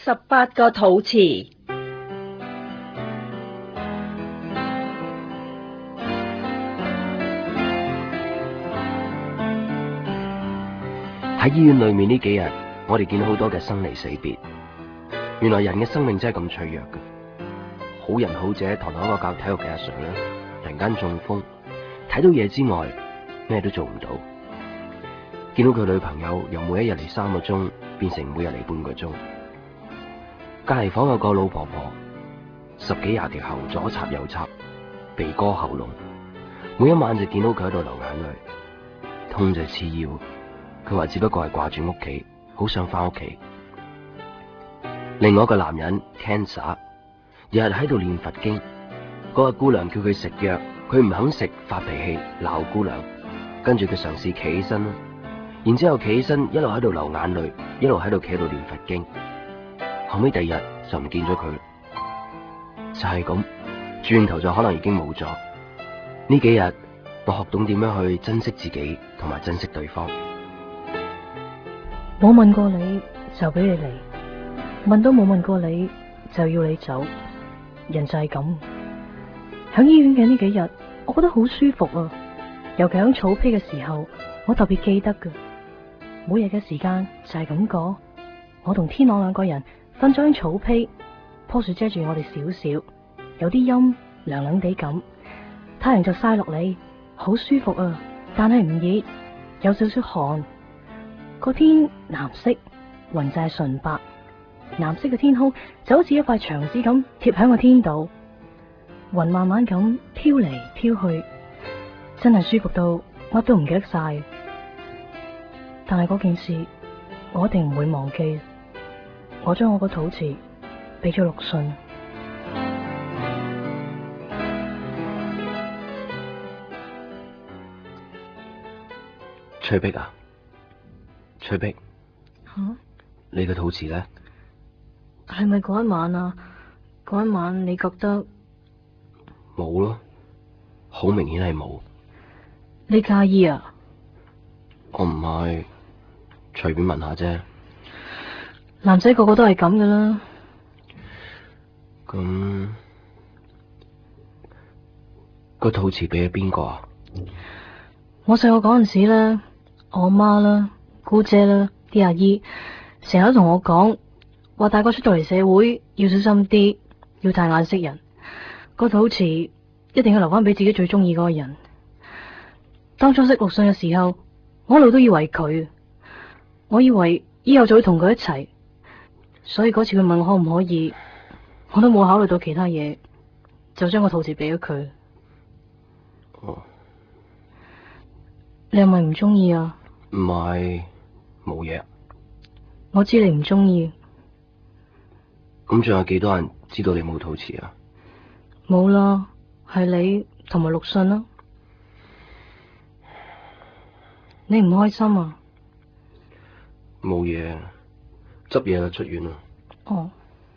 18個肚臍。 喺醫院裏面呢幾日，我哋見到好多嘅生離死別。原來人嘅生命真係咁脆弱嘅。好人好者堂堂一個教體育嘅阿 Sir 咧，突然間中風，睇到嘢之外，咩都做唔到。見到佢女朋友由每一日嚟3個鐘，變成每日嚟半個鐘。隔籬房有個老婆婆，10幾20條喉左插右插，鼻哥喉嚨，每一晚就見到佢喺度流眼淚，痛就刺腰。佢話只不過係掛住屋企，好想翻屋企。另外一個男人 cancer， 日日喺度念佛經。嗰個姑娘叫佢食藥，佢唔肯食，發脾氣鬧姑娘。跟住佢嘗試企起身啦，然之後企起身一路喺度流眼淚，一路喺度企喺度念佛經。後尾第二日就唔見咗佢，就係咁，轉頭就可能已經冇咗。呢幾日我學懂點樣去珍惜自己同埋珍惜對方。 冇問過你就俾你嚟，問都冇問過你就要你走，人就係咁。響醫院嘅呢幾日，我覺得好舒服啊，尤其響草坯嘅時候，我特別記得㗎。每日嘅時間就係咁過，我同天朗兩個人瞓咗喺草坯，棵樹遮住我哋少少，有啲陰涼涼地咁，太陽就曬落嚟，好舒服啊，但係唔熱，有少少寒。個天藍色，雲就係純白，藍色嘅天空就好似一塊牆紙咁貼喺個天度，雲慢慢咁飄嚟飄去，真係舒服到乜都唔記得晒。但係嗰件事我一定唔會忘記，我將我個肚臍俾咗陸遜。 翠碧啊，翠碧， 吓？ 你嘅肚臍咧？ 係咪嗰一晚啊？嗰一晚你覺得？ 冇咯，好明顯係冇。 你介意啊？ 我唔係，隨便問下啫。 男仔個個都係咁噶啦。 咁個肚臍俾咗邊個啊？ 我細個嗰陣時咧，我媽啦、姑姐啦、啲阿姨成日都同我講，話大個出到嚟社會要小心啲，要大眼識人，個肚臍一定要留翻俾自己最中意嗰個人。當初識陸遜嘅時候，我一路都以為佢，我以為以後就會同佢一齊，所以嗰次佢問我可唔可以，我都冇考慮到其他嘢，就將個肚臍俾咗佢。 哦， 你係咪唔中意啊？ 唔係，冇嘢。 我知你唔中意。 咁仲有幾多人知道你冇肚臍啊？ 冇啦，係你同埋陸遜啦。你唔開心啊？ 冇嘢，執嘢啦，出院啦。 哦。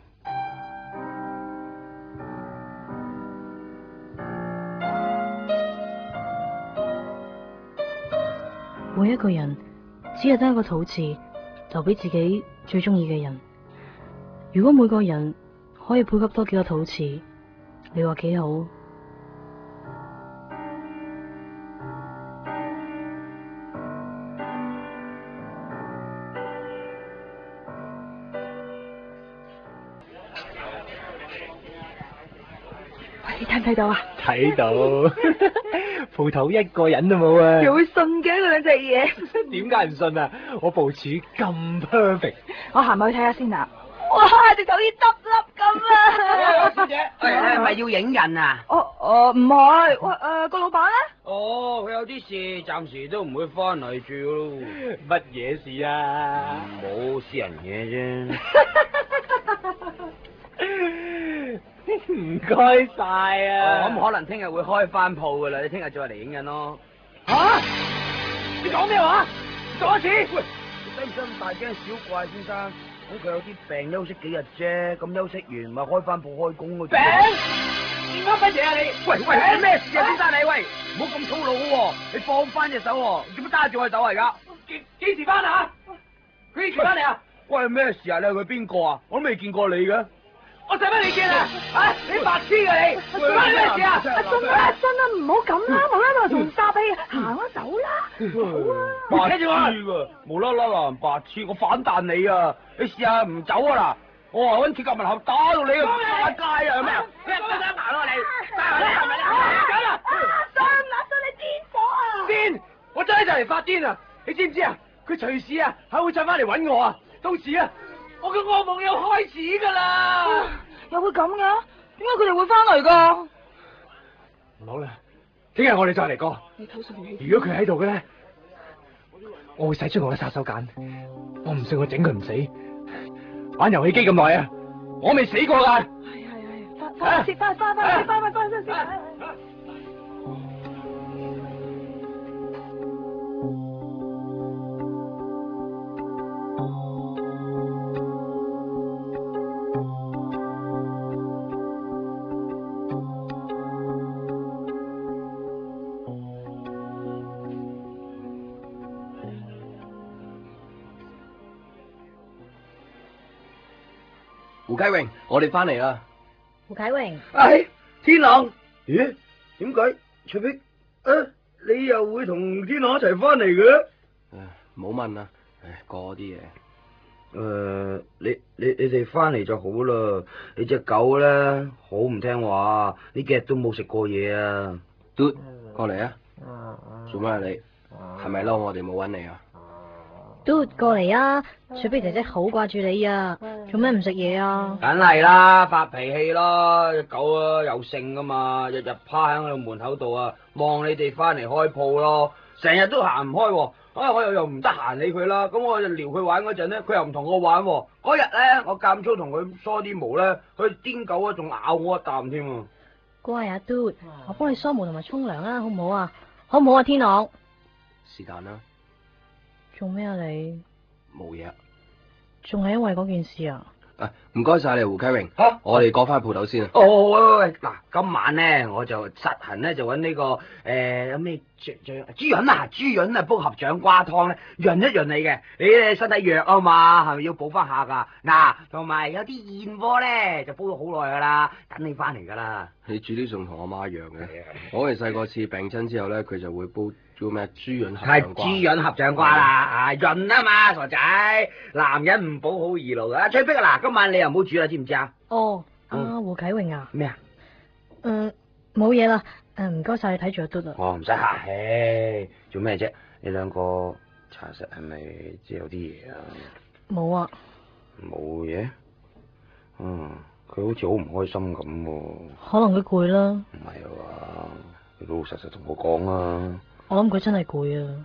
每一個人只係得一個肚臍，留俾自己最中意嘅人。如果每個人可以配給多幾個肚臍，你話幾好？ 喂，你睇唔睇到啊？ 睇到，鋪頭一個人都冇啊！ 又會信嘅嗰兩隻嘢？ 點解唔信啊？我部署咁 perfect。 我行埋去睇下先啊！哇，隻手好似執笠咁啊！ 小姐， 喂，你係咪要影人啊？ 唔係，喂，個老闆咧？ 哦，佢有啲事，暫時都唔會翻嚟住咯。 乜嘢事啊？ 冇私人嘢啫。 唔該晒啊！ 咁可能聽日會開翻鋪噶啦，你聽日再嚟影印咯。 吓？你講咩話？再一次。 喂，你使唔使咁大驚小怪，先生？咁佢有啲病，休息幾日啫，咁休息完咪開翻鋪開工咯。 病？點解乜嘢啊你？ 喂，咩事啊，先生你？喂，唔好咁粗魯喎，你放翻隻手喎，做乜揸住我隻手啊而家？ 幾時翻啊？幾時翻嚟啊？ 關你咩事啊？你係佢邊個啊？我都未見過你嘅。 我使乜你見啊？啊！你白痴㗎你！關你咩事啊？ 阿信啊，唔好咁啦，無啦啦同搭氣，行啦走啦。 白痴㗎，無啦啦鬧人白痴，我反彈你啊！你試下唔走啊嗱！我話揾鐵甲門口打到你啊！打街啊係咪啊？ 你係咪想行咯你？係咪啊？ 阿信你癲咗啊！ 癲！我真係就嚟發癲啊！你知唔知啊？佢隨時啊，係會再翻嚟揾我啊！到時啊，我嘅噩夢又開始㗎啦！ 又會咁嘅？點解佢哋會翻嚟噶？ 唔好啦，聽日我哋再嚟過。 你偷信你。 如果佢喺度嘅咧，我會使出我嘅殺手鐧。我唔信我整佢唔死。玩遊戲機咁耐啊，我未死過㗎。 係，翻先。 胡啟榮，我哋翻嚟啦。 胡啟榮， 哎，天朗，咦？點解翠碧？你又會同天朗一齊翻嚟嘅？ 唔好問啦，過啲嘢。 你哋翻嚟就好啦。你隻狗咧好唔聽話，呢幾日都冇食過嘢啊。 嘟，過嚟啊！做咩啊你？係咪嬲我哋冇揾你啊？ 嘟過嚟啊！雪碧姐姐好掛住你啊！做咩唔食嘢啊？ 梗係啦，發脾氣咯，隻狗啊有性噶嘛，日日趴喺我門口度啊，望你哋翻嚟開鋪咯，成日都行唔開喎。我又唔得閒理佢啦，咁我就撩佢玩嗰陣咧，佢又唔同我玩喎。嗰日咧，我間粗同佢梳啲毛咧，佢癲狗啊，仲咬我一啖添啊！ 乖啊嘟，我幫你梳毛同埋沖涼啊，好唔好啊？好唔好啊，天朗？ 是但啦。 做咩啊你？ 冇嘢。 仲係因為嗰件事啊？ 唔該晒你胡啟榮。我哋過翻鋪頭先啊。 喂，嗱，今晚咧我就實行咧就揾呢個有咩豬潤啊，煲合掌瓜湯咧，潤一潤你嘅。你身體弱啊嘛，係咪要補翻下噶？嗱，同埋有啲燕窩咧就煲咗好耐噶啦，等你翻嚟噶啦。 你煮啲仲同我媽一樣嘅。我哋細個次病親之後咧，佢就會煲叫咩豬潤合掌瓜。係豬潤合掌瓜啦，潤啊嘛，傻仔，男人唔補好易勞啊。翠碧啊，嗱，今晚你又唔好煮啦，知唔知啊？ 哦，胡啟榮啊。 咩啊？ 冇嘢啦。唔該晒你睇住阿嘟啊。 哦，唔使客氣，做咩啫？你兩個查實係咪即係有啲嘢啊？冇啊。 冇嘢？佢好似好唔開心咁喎。 可能佢攰啦。 唔係啊，你老老實實同我講啊。 我諗佢真係攰啊。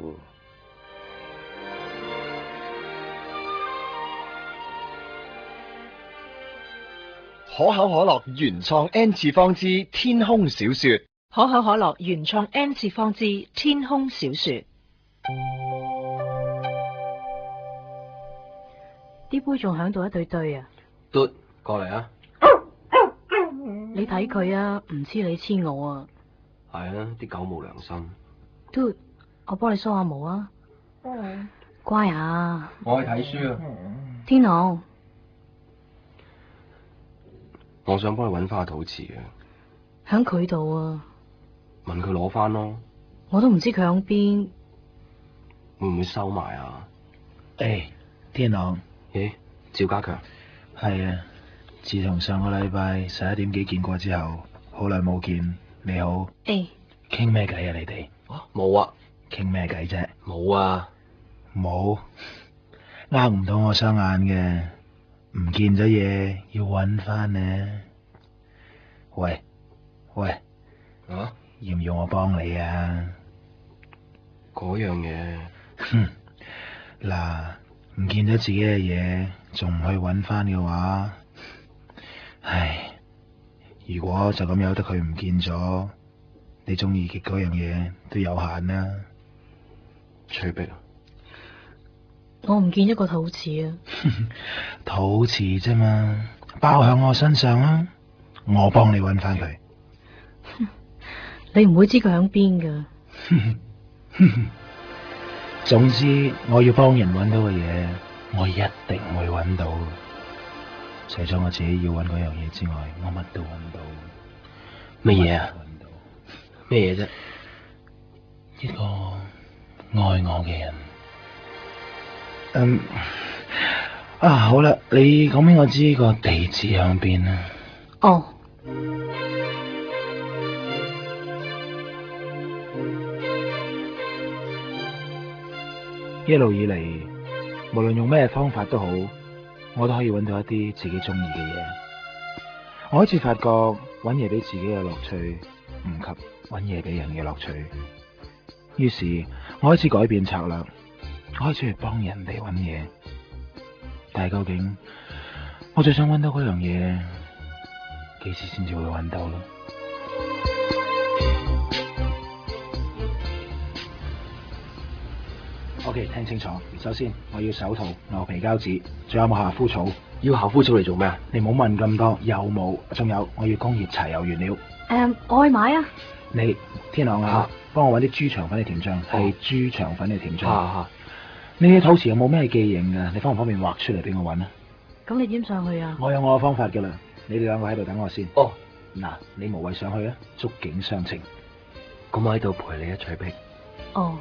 可口可樂原創 N 次方之天空小說。 可口可樂原創 N 次方之天空小說。 啲杯仲響度一對對啊！ 嘟，過嚟啊！ 你睇佢啊，唔黐你黐我啊！ 係啊，啲狗冇良心。 嘟，我幫你梳下毛啊！乖啊！ 我去睇書啊！ 天朗， 我想幫你搵翻個肚臍啊！ 響佢度啊！ 問佢攞翻咯。 我都唔知佢響邊。 會唔會收埋啊？ 天朗。 咦，趙家強。 係啊，自從上個禮拜11點幾見過之後，好耐冇見。你好。傾咩偈啊你哋？ 冇啊。 傾咩偈啫？ 冇啊。 冇。呃唔到我雙眼嘅，唔見咗嘢要搵翻呢。喂。要唔要我幫你啊？ 嗰樣嘢。 嗱，唔見咗自己嘅嘢，仲唔去搵翻嘅話，唉，如果就咁由得佢唔見咗，你中意嘅嗰樣嘢都有限啦。 翠碧， 我唔見一個肚臍啊！ 肚臍啫嘛，包喺我身上啦，我幫你搵翻佢。 你唔會知佢響邊噶。 總之，我要幫人搵到嘅嘢， 我一定會揾到。除咗我自己要揾嗰樣嘢之外，我乜都揾到。 乜嘢啊？ 揾到咩嘢啫？ 一個愛我嘅人。好啦，你講俾我知個地址響邊啊？ 哦， 一路以嚟，無論用咩方法都好，我都可以揾到一啲自己中意嘅嘢。我開始發覺揾嘢俾自己嘅樂趣唔及揾嘢俾人嘅樂趣，於是我開始改變策略，我開始去幫人哋揾嘢。但係究竟我最想揾到嗰樣嘢，幾時先至會揾到呢？OK， 聽清楚。首先，我要手套、牛皮膠紙，仲有冇夏枯草？ 要夏枯草嚟做咩啊？ 你唔好問咁多，有冇？仲有，我要工業柴油原料。 我去買啊。 你天朗啊，幫我揾啲豬腸粉嘅甜醬，係豬腸粉嘅甜醬。你嘅肚臍有冇咩記認噶？你方唔方便畫出嚟俾我揾啊？ 咁你點上去啊？ 我有我嘅方法噶啦，你哋兩個喺度等我先。 哦， 嗱，你無謂上去啊，觸景傷情。 咁我喺度陪你一徐碧。 哦。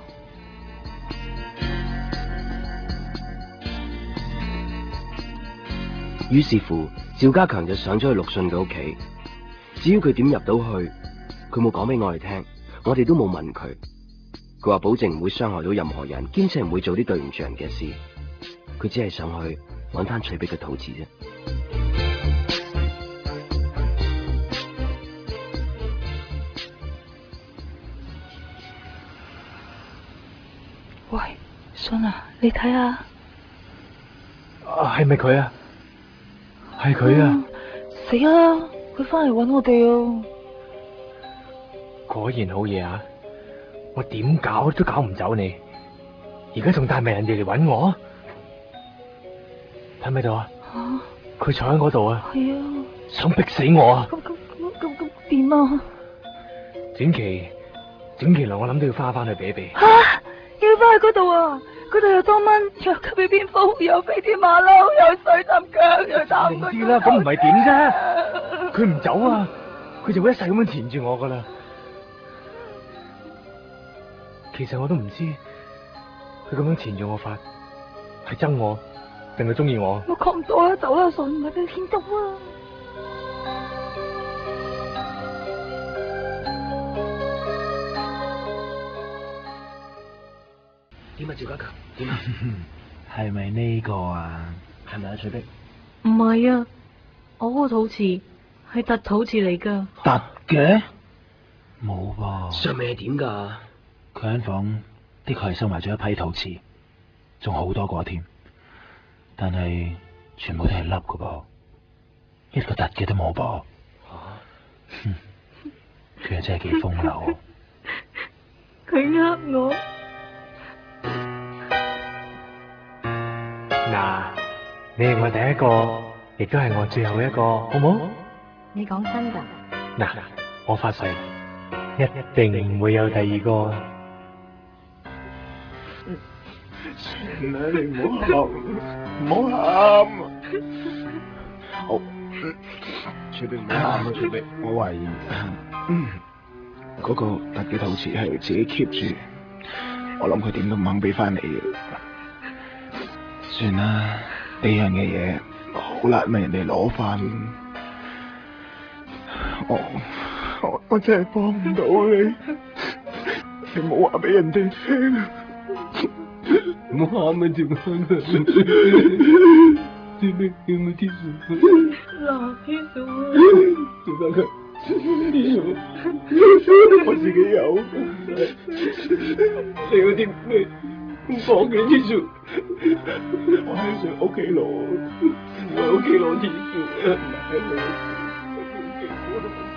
於是乎，趙家強就上咗去陸遜嘅屋企。至於佢點入到去，佢冇講俾我哋聽，我哋都冇問佢。佢話保證唔會傷害到任何人，兼且唔會做啲對唔住人嘅事。佢只係上去揾翻徐碧嘅肚臍啫。 喂，信啊，你睇下。 係咪佢啊？係佢啊！ 死啦！佢翻嚟揾我哋啊！ 果然好嘢啊！我點搞都搞唔走你，而家仲帶埋人哋嚟揾我，睇唔睇到啊？佢坐喺嗰度啊！ 係啊！ 想逼死我啊！ 咁點啊？ 展琪來，我諗都要翻去避一避。 吓！要翻去嗰度啊！嗰度有多蚊，又吸血蝙蝠，又飛天馬騮，又水浸腳，又打唔啲啦，咁唔係點啫？佢唔走啊，佢就會一世咁樣纏住我噶啦。其實我都唔知，佢咁樣纏住我法，係憎我定係中意我？ 我講唔到啦，走啦，信唔係俾佢牽到啊！ 點啊，趙家強？點啊？ 係咪呢個啊？ 係咪啊，徐碧？ 唔係啊，我個肚臍係凸肚臍嚟噶。 凸嘅？冇噃。 上面係點噶？ 佢間房的確係收埋咗一批肚臍，仲好多個添，但係全部都係凹噶噃，一個凸嘅都冇噃。佢又真係幾風流。 佢呃我。 嗱，你係我第一個，亦都係我最後一個，好唔好？ 你講真噶？ 嗱，我發誓，一定唔會有第二個。 算啦，你唔好喊，唔好喊。好，徐碧唔好喊啊，徐碧。我懷疑，嗰個凸嘅肚臍係自己 keep 住，我諗佢點都唔肯俾翻你嘅。算啦，呢樣嘅嘢好難為人哋攞翻。我真係幫唔到你，你冇話俾人哋聽。唔好喊啊，趙家強！趙碧有冇天數？ 嗱，天數啊！ 趙家強，天數，我自己有。你嗰啲咩講嘅天數？我喺上屋企攞，唔喺屋企攞天數啊！唔係喺屋企攞。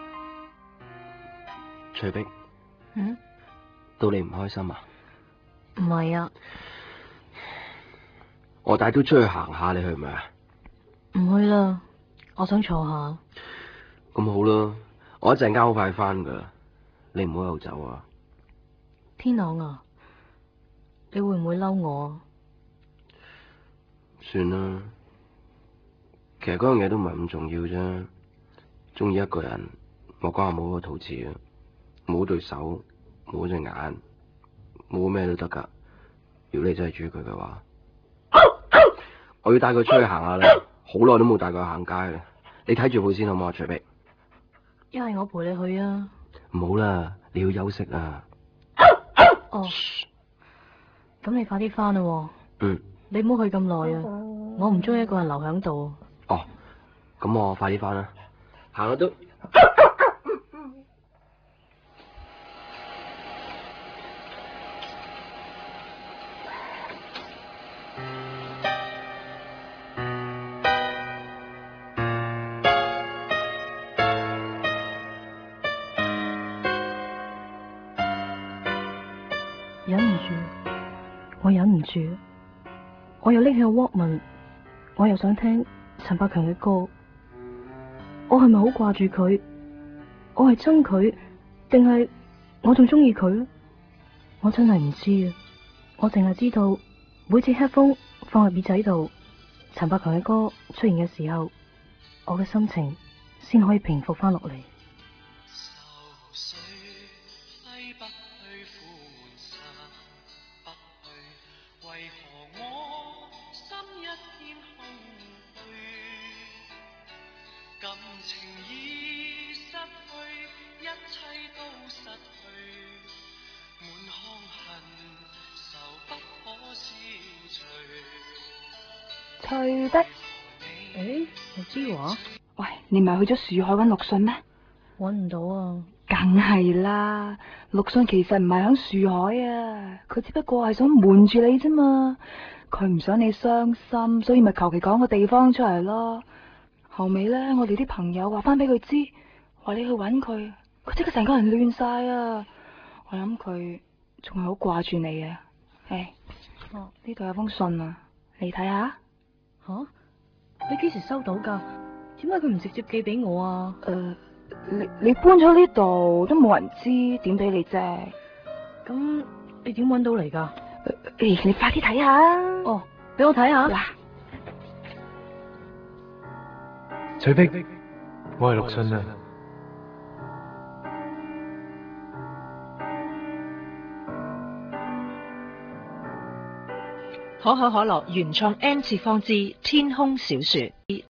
徐碧，到你唔開心啊？ 唔係啊， 我帶都出去行下，你去唔去啊？ 唔去啦，我想坐下。 咁好啦，我一陣間好快翻噶，你唔好又走啊！ 天朗啊，你會唔會嬲我啊？ 算啦，其實嗰樣嘢都唔係咁重要啫。中意一個人，我講下冇個肚臍啊，冇對手，冇隻眼，冇咩都得噶。如果你真係中意佢嘅話，我要帶佢出去行下啦。好耐都冇帶佢去行街啦。你睇住佢先好唔好啊，徐碧？ 一係我陪你去啊。 唔好啦，你要休息啊。 哦，咁你快啲翻啦喎。 嗯。 你唔好去咁耐啊，我唔中意一個人留喺度。 哦，咁我快啲翻啦，行啦都。 忍唔住，我忍唔住，我又拎起個 Walkman，我又想聽陳百強嘅歌。我係咪好掛住佢？我係憎佢，定係我仲中意佢咧？我真係唔知啊！我淨係知道每次 headphone 放入耳仔度，陳百強嘅歌出現嘅時候，我嘅心情先可以平復翻落嚟。 翠碧， 誒，我知話， 喂，你唔係去咗樹海揾陸遜咩？ 搵唔到啊！ 梗係啦，陸遜其實唔係響樹海啊，佢只不過係想瞞住你啫嘛。佢唔想你傷心，所以咪求其講個地方出嚟咯。後尾咧，我哋啲朋友話翻俾佢知，話你去揾佢，佢即刻成個人亂晒啊！我諗佢仲係好掛住你啊！誒，呢度有封信啊，你睇下。 吓？你幾時收到噶？點解佢唔直接寄俾我啊？ 你搬咗呢度都冇人知，點俾你啫？ 咁你點搵到嚟噶？ 你快啲睇下。 哦，俾我睇下。 嗱， 翠碧，我係陸遜啊。 可口可樂原創 N 次方之天空小說。